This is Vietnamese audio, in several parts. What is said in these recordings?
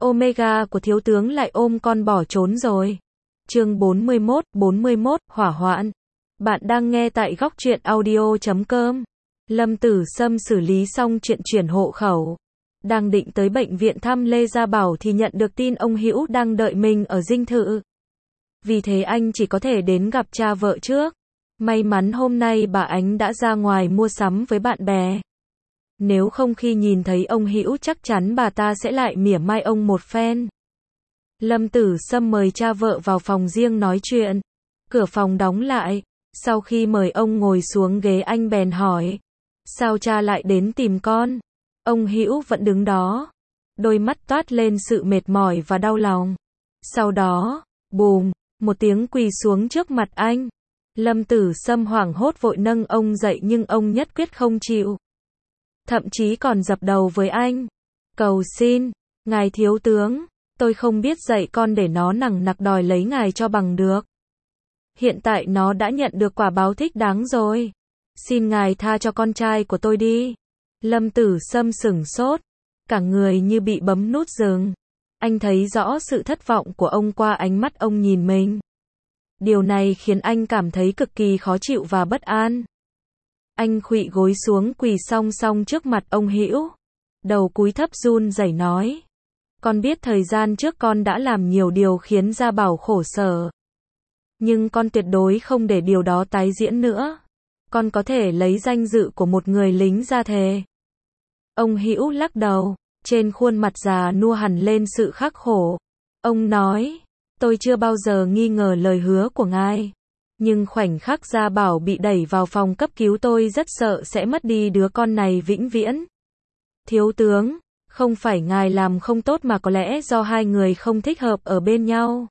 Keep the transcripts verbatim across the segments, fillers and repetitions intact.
Omega của thiếu tướng lại ôm con bỏ trốn rồi. Chương bốn mươi mốt, bốn mươi mốt, hỏa hoạn. Bạn đang nghe tại góc truyện audio chấm com. Lâm Tử Sâm xử lý xong chuyện chuyển hộ khẩu. Đang định tới bệnh viện thăm Lê Gia Bảo thì nhận được tin ông Hữu đang đợi mình ở dinh thự. Vì thế anh chỉ có thể đến gặp cha vợ trước. May mắn hôm nay bà Ánh đã ra ngoài mua sắm với bạn bè. Nếu không khi nhìn thấy ông Hữu chắc chắn bà ta sẽ lại mỉa mai ông một phen. Lâm Tử Sâm mời cha vợ vào phòng riêng nói chuyện. Cửa phòng đóng lại. Sau khi mời ông ngồi xuống ghế anh bèn hỏi. Sao cha lại đến tìm con? Ông Hữu vẫn đứng đó. Đôi mắt toát lên sự mệt mỏi và đau lòng. Sau đó, bùm, một tiếng quỳ xuống trước mặt anh. Lâm Tử Sâm hoảng hốt vội nâng ông dậy nhưng ông nhất quyết không chịu. Thậm chí còn dập đầu với anh. Cầu xin, ngài thiếu tướng, tôi không biết dạy con để nó nằng nặc đòi lấy ngài cho bằng được. Hiện tại nó đã nhận được quả báo thích đáng rồi. Xin ngài tha cho con trai của tôi đi. Lâm Tử Sâm sửng sốt, cả người như bị bấm nút dừng. Anh thấy rõ sự thất vọng của ông qua ánh mắt ông nhìn mình. Điều này khiến anh cảm thấy cực kỳ khó chịu và bất an. Anh khuỵu gối xuống quỳ song song trước mặt ông Hữu. Đầu cúi thấp run rẩy nói. Con biết thời gian trước con đã làm nhiều điều khiến Gia Bảo khổ sở. Nhưng con tuyệt đối không để điều đó tái diễn nữa. Con có thể lấy danh dự của một người lính ra thề. Ông Hữu lắc đầu, trên khuôn mặt già nua hẳn lên sự khắc khổ. Ông nói, tôi chưa bao giờ nghi ngờ lời hứa của ngài. Nhưng khoảnh khắc Gia Bảo bị đẩy vào phòng cấp cứu tôi rất sợ sẽ mất đi đứa con này vĩnh viễn. Thiếu tướng, không phải ngài làm không tốt mà có lẽ do hai người không thích hợp ở bên nhau.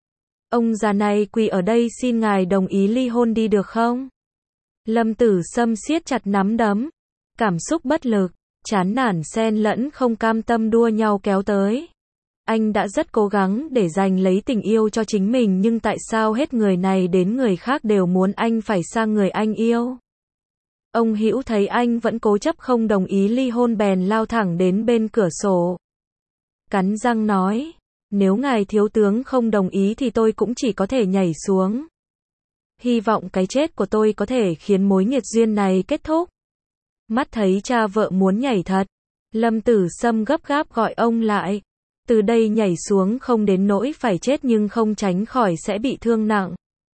Ông già này quỳ ở đây xin ngài đồng ý ly hôn đi được không? Lâm Tử Sâm siết chặt nắm đấm. Cảm xúc bất lực, chán nản xen lẫn không cam tâm đua nhau kéo tới. Anh đã rất cố gắng để giành lấy tình yêu cho chính mình nhưng tại sao hết người này đến người khác đều muốn anh phải sang người anh yêu? Ông Hữu thấy anh vẫn cố chấp không đồng ý ly hôn bèn lao thẳng đến bên cửa sổ. Cắn răng nói, nếu ngài thiếu tướng không đồng ý thì tôi cũng chỉ có thể nhảy xuống. Hy vọng cái chết của tôi có thể khiến mối nghiệt duyên này kết thúc. Mắt thấy cha vợ muốn nhảy thật. Lâm Tử Sâm gấp gáp gọi ông lại. Từ đây nhảy xuống không đến nỗi phải chết nhưng không tránh khỏi sẽ bị thương nặng.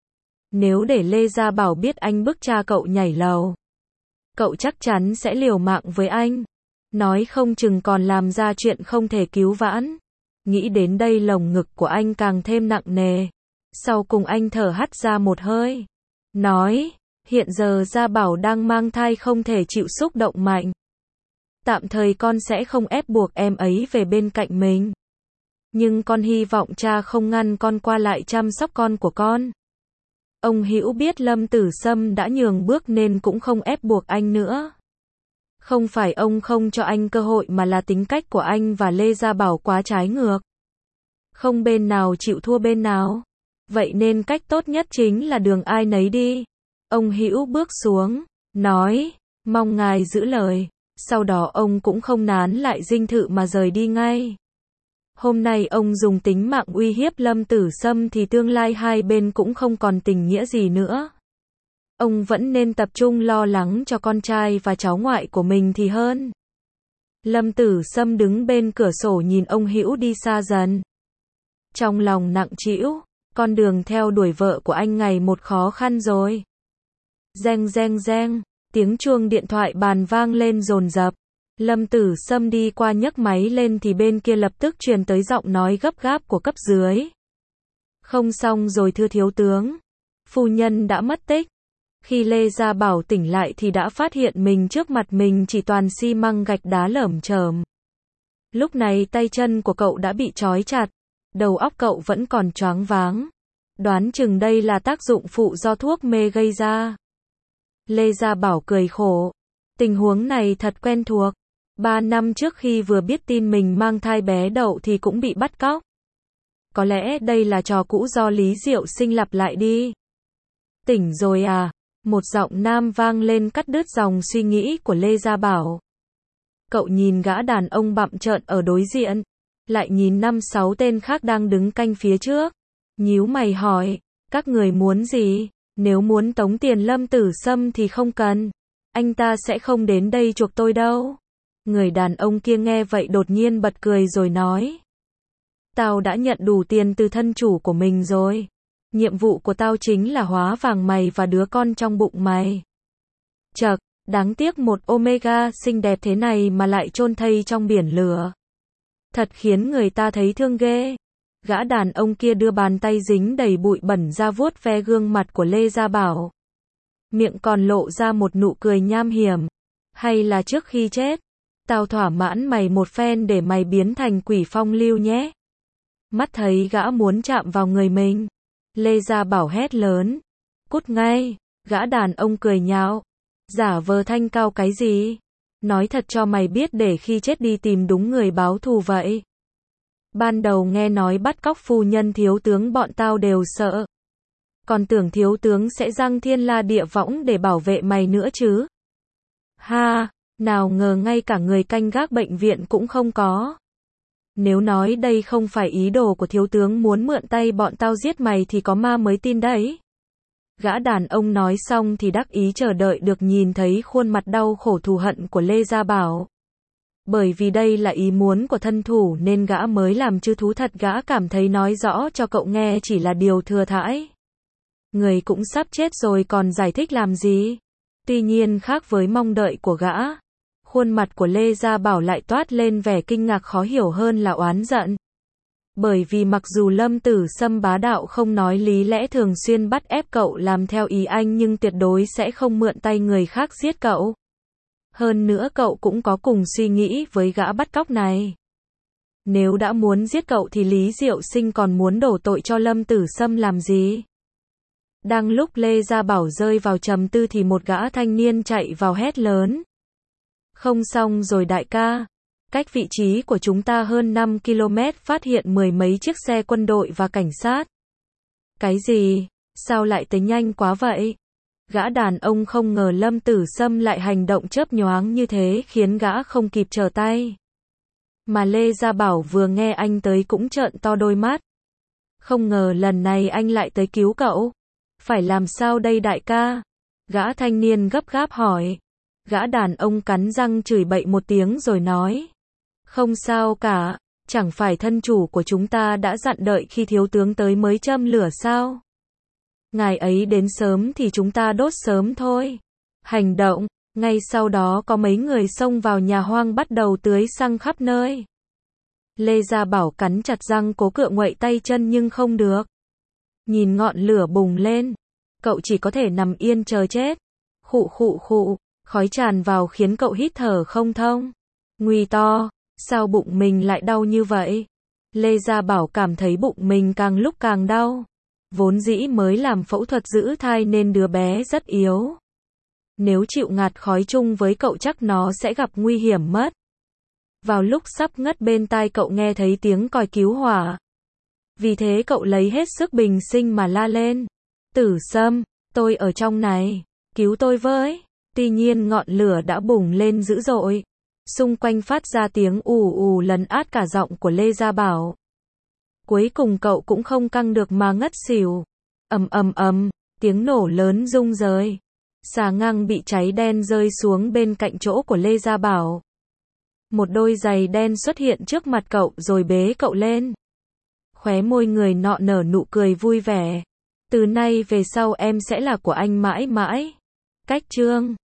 Nếu để Lê Gia Bảo biết anh bức cha cậu nhảy lầu, cậu chắc chắn sẽ liều mạng với anh. Nói không chừng còn làm ra chuyện không thể cứu vãn. Nghĩ đến đây lồng ngực của anh càng thêm nặng nề. Sau cùng anh thở hắt ra một hơi. Nói, hiện giờ Gia Bảo đang mang thai không thể chịu xúc động mạnh. Tạm thời con sẽ không ép buộc em ấy về bên cạnh mình. Nhưng con hy vọng cha không ngăn con qua lại chăm sóc con của con. Ông Hữu biết Lâm Tử Sâm đã nhường bước nên cũng không ép buộc anh nữa. Không phải ông không cho anh cơ hội mà là tính cách của anh và Lê Gia Bảo quá trái ngược. Không bên nào chịu thua bên nào. Vậy nên cách tốt nhất chính là đường ai nấy đi. Ông Hữu bước xuống, nói, mong ngài giữ lời. Sau đó ông cũng không nán lại dinh thự mà rời đi ngay. Hôm nay ông dùng tính mạng uy hiếp Lâm Tử Sâm thì tương lai hai bên cũng không còn tình nghĩa gì nữa. Ông vẫn nên tập trung lo lắng cho con trai và cháu ngoại của mình thì hơn. Lâm Tử Sâm đứng bên cửa sổ nhìn ông Hữu đi xa dần. Trong lòng nặng trĩu, con đường theo đuổi vợ của anh ngày một khó khăn rồi. Reng reng reng, tiếng chuông điện thoại bàn vang lên dồn dập. Lâm Tử Sâm đi qua nhấc máy lên thì bên kia lập tức truyền tới giọng nói gấp gáp của cấp dưới. Không xong rồi thưa thiếu tướng. Phu nhân đã mất tích. Khi Lê Gia Bảo tỉnh lại thì đã phát hiện mình trước mặt mình chỉ toàn xi măng gạch đá lởm chởm. Lúc này tay chân của cậu đã bị trói chặt. Đầu óc cậu vẫn còn choáng váng. Đoán chừng đây là tác dụng phụ do thuốc mê gây ra. Lê Gia Bảo cười khổ. Tình huống này thật quen thuộc. Ba năm trước khi vừa biết tin mình mang thai bé Đậu thì cũng bị bắt cóc. Có lẽ đây là trò cũ do Lý Diệu Sinh lặp lại đi. Tỉnh rồi à? Một giọng nam vang lên cắt đứt dòng suy nghĩ của Lê Gia Bảo. Cậu nhìn gã đàn ông bặm trợn ở đối diện. lại nhìn năm sáu tên khác đang đứng canh phía trước. Nhíu mày hỏi, các người muốn gì? Nếu muốn tống tiền Lâm Tử Sâm thì không cần. Anh ta sẽ không đến đây chuộc tôi đâu. Người đàn ông kia nghe vậy đột nhiên bật cười rồi nói. Tao đã nhận đủ tiền từ thân chủ của mình rồi. Nhiệm vụ của tao chính là hóa vàng mày và đứa con trong bụng mày. Chậc, đáng tiếc một Omega xinh đẹp thế này mà lại chôn thây trong biển lửa. Thật khiến người ta thấy thương ghê. Gã đàn ông kia đưa bàn tay dính đầy bụi bẩn ra vuốt ve gương mặt của Lê Gia Bảo. Miệng còn lộ ra một nụ cười nham hiểm. Hay là trước khi chết, tao thỏa mãn mày một phen để mày biến thành quỷ phong lưu nhé. Mắt thấy gã muốn chạm vào người mình. Lê Gia Bảo hét lớn. Cút ngay, gã đàn ông cười nhạo. Giả vờ thanh cao cái gì? Nói thật cho mày biết để khi chết đi tìm đúng người báo thù vậy. Ban đầu nghe nói bắt cóc phu nhân thiếu tướng bọn tao đều sợ. Còn tưởng thiếu tướng sẽ giăng thiên la địa võng để bảo vệ mày nữa chứ. Ha, nào ngờ ngay cả người canh gác bệnh viện cũng không có. Nếu nói đây không phải ý đồ của thiếu tướng muốn mượn tay bọn tao giết mày thì có ma mới tin đấy. Gã đàn ông nói xong thì đắc ý chờ đợi được nhìn thấy khuôn mặt đau khổ thù hận của Lê Gia Bảo. Bởi vì đây là ý muốn của thân thủ nên gã mới làm chư thú thật, gã cảm thấy nói rõ cho cậu nghe chỉ là điều thừa thãi. Người cũng sắp chết rồi còn giải thích làm gì? Tuy nhiên khác với mong đợi của gã, khuôn mặt của Lê Gia Bảo lại toát lên vẻ kinh ngạc khó hiểu hơn là oán giận. Bởi vì mặc dù Lâm Tử Sâm bá đạo không nói lý lẽ thường xuyên bắt ép cậu làm theo ý anh nhưng tuyệt đối sẽ không mượn tay người khác giết cậu. Hơn nữa cậu cũng có cùng suy nghĩ với gã bắt cóc này. Nếu đã muốn giết cậu thì Lý Diệu Sinh còn muốn đổ tội cho Lâm Tử Sâm làm gì? Đang lúc Lê Gia Bảo rơi vào trầm tư thì một gã thanh niên chạy vào hét lớn. Không xong rồi đại ca. Cách vị trí của chúng ta hơn năm ki lô mét phát hiện mười mấy chiếc xe quân đội và cảnh sát. Cái gì? Sao lại tới nhanh quá vậy? Gã đàn ông không ngờ Lâm Tử Sâm lại hành động chớp nhoáng như thế khiến gã không kịp trở tay. Mà Lê Gia Bảo vừa nghe anh tới cũng trợn to đôi mắt. Không ngờ lần này anh lại tới cứu cậu. Phải làm sao đây đại ca? Gã thanh niên gấp gáp hỏi. Gã đàn ông cắn răng chửi bậy một tiếng rồi nói. Không sao cả, chẳng phải thân chủ của chúng ta đã dặn đợi khi thiếu tướng tới mới châm lửa sao? Ngài ấy đến sớm thì chúng ta đốt sớm thôi. Hành động, ngay sau đó có mấy người xông vào nhà hoang bắt đầu tưới xăng khắp nơi. Lê Gia Bảo cắn chặt răng cố cựa nguậy tay chân nhưng không được. Nhìn ngọn lửa bùng lên, cậu chỉ có thể nằm yên chờ chết. Khụ khụ khụ, khói tràn vào khiến cậu hít thở không thông. Nguy to, sao bụng mình lại đau như vậy? Lê Gia Bảo cảm thấy bụng mình càng lúc càng đau. Vốn dĩ mới làm phẫu thuật giữ thai nên đứa bé rất yếu. Nếu chịu ngạt khói chung với cậu chắc nó sẽ gặp nguy hiểm mất. Vào lúc sắp ngất bên tai cậu nghe thấy tiếng còi cứu hỏa. Vì thế cậu lấy hết sức bình sinh mà la lên. Tử Sâm, tôi ở trong này, cứu tôi với. Tuy nhiên ngọn lửa đã bùng lên dữ dội. Xung quanh phát ra tiếng ù ù lấn át cả giọng của Lê Gia Bảo. Cuối cùng cậu cũng không căng được mà ngất xỉu. Ầm ầm ầm, tiếng nổ lớn rung rời. Xà ngang bị cháy đen rơi xuống bên cạnh chỗ của Lê Gia Bảo. Một đôi giày đen xuất hiện trước mặt cậu rồi bế cậu lên. Khóe môi người nọ nở nụ cười vui vẻ. Từ nay về sau em sẽ là của anh mãi mãi. Cách chương